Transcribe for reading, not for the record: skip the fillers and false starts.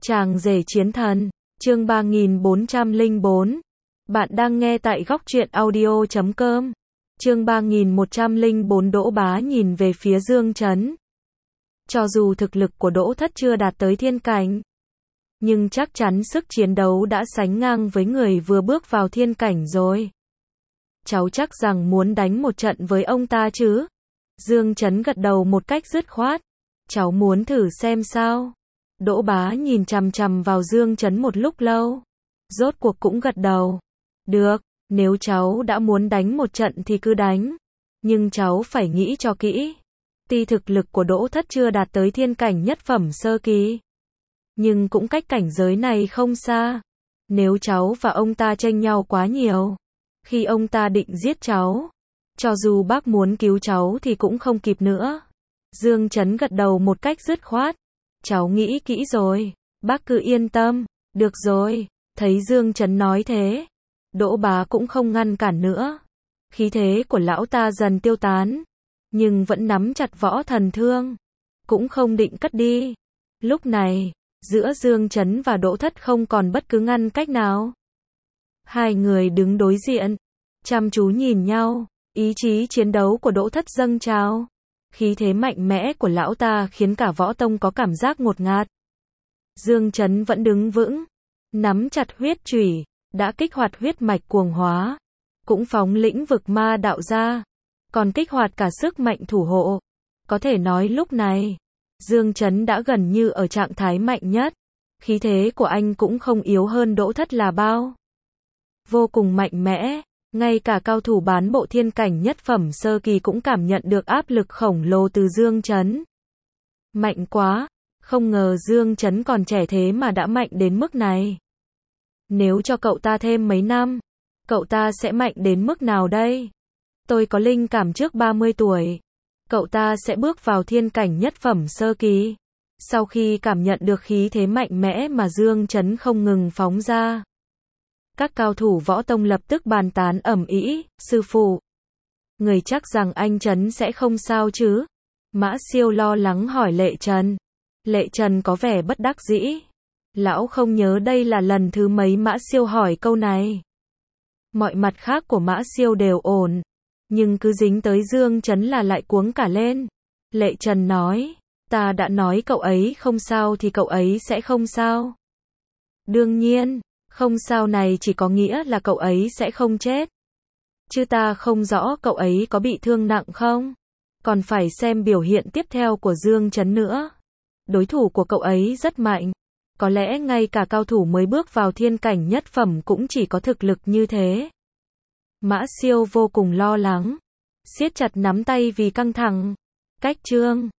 Chàng rể chiến thần, chương 3404. Bạn đang nghe tại góc truyện audio.com. Chương 3104. Đỗ Bá nhìn về phía Dương Chấn. Cho dù thực lực của Đỗ Thất chưa đạt tới thiên cảnh, nhưng chắc chắn sức chiến đấu đã sánh ngang với người vừa bước vào thiên cảnh rồi. Cháu chắc rằng muốn đánh một trận với ông ta chứ? Dương Chấn gật đầu một cách dứt khoát. Cháu muốn thử xem sao? Đỗ Bá nhìn chằm chằm vào Dương Chấn một lúc lâu. Rốt cuộc cũng gật đầu. Được, nếu cháu đã muốn đánh một trận thì cứ đánh. Nhưng cháu phải nghĩ cho kỹ. Tuy thực lực của Đỗ Thất chưa đạt tới thiên cảnh nhất phẩm sơ kỳ, nhưng cũng cách cảnh giới này không xa. Nếu cháu và ông ta tranh nhau quá nhiều, khi ông ta định giết cháu, cho dù bác muốn cứu cháu thì cũng không kịp nữa. Dương Chấn gật đầu một cách dứt khoát. Cháu nghĩ kỹ rồi, bác cứ yên tâm. Được rồi, thấy Dương Chấn nói thế, Đỗ Bá cũng không ngăn cản nữa. Khí thế của lão ta dần tiêu tán, nhưng vẫn nắm chặt võ thần thương, cũng không định cất đi. Lúc này, giữa Dương Chấn và Đỗ Thất không còn bất cứ ngăn cách nào. Hai người đứng đối diện, chăm chú nhìn nhau, ý chí chiến đấu của Đỗ Thất dâng trào. Khí thế mạnh mẽ của lão ta khiến cả võ tông có cảm giác ngột ngạt. Dương Chấn vẫn đứng vững, nắm chặt huyết chủy, đã kích hoạt huyết mạch cuồng hóa, cũng phóng lĩnh vực ma đạo ra, còn kích hoạt cả sức mạnh thủ hộ. Có thể nói lúc này, Dương Chấn đã gần như ở trạng thái mạnh nhất. Khí thế của anh cũng không yếu hơn Đỗ Thất là bao. Vô cùng mạnh mẽ. Ngay cả cao thủ bán bộ thiên cảnh nhất phẩm sơ kỳ cũng cảm nhận được áp lực khổng lồ từ Dương Chấn. Mạnh quá, không ngờ Dương Chấn còn trẻ thế mà đã mạnh đến mức này. Nếu cho cậu ta thêm mấy năm, cậu ta sẽ mạnh đến mức nào đây? Tôi có linh cảm trước 30 tuổi, cậu ta sẽ bước vào thiên cảnh nhất phẩm sơ kỳ. Sau khi cảm nhận được khí thế mạnh mẽ mà Dương Chấn không ngừng phóng ra, các cao thủ võ tông lập tức bàn tán ầm ĩ. Sư phụ, người chắc rằng anh Chấn sẽ không sao chứ? Mã Siêu lo lắng hỏi Lệ Trần. Lệ Trần có vẻ bất đắc dĩ. Lão không nhớ đây là lần thứ mấy Mã Siêu hỏi câu này. Mọi mặt khác của Mã Siêu đều ổn, nhưng cứ dính tới Dương Chấn là lại cuống cả lên. Lệ Trần nói, ta đã nói cậu ấy không sao thì cậu ấy sẽ không sao. Đương nhiên, không sao này chỉ có nghĩa là cậu ấy sẽ không chết. Chứ ta không rõ cậu ấy có bị thương nặng không? Còn phải xem biểu hiện tiếp theo của Dương Chấn nữa. Đối thủ của cậu ấy rất mạnh. Có lẽ ngay cả cao thủ mới bước vào thiên cảnh nhất phẩm cũng chỉ có thực lực như thế. Mã Siêu vô cùng lo lắng, siết chặt nắm tay vì căng thẳng. Cách chương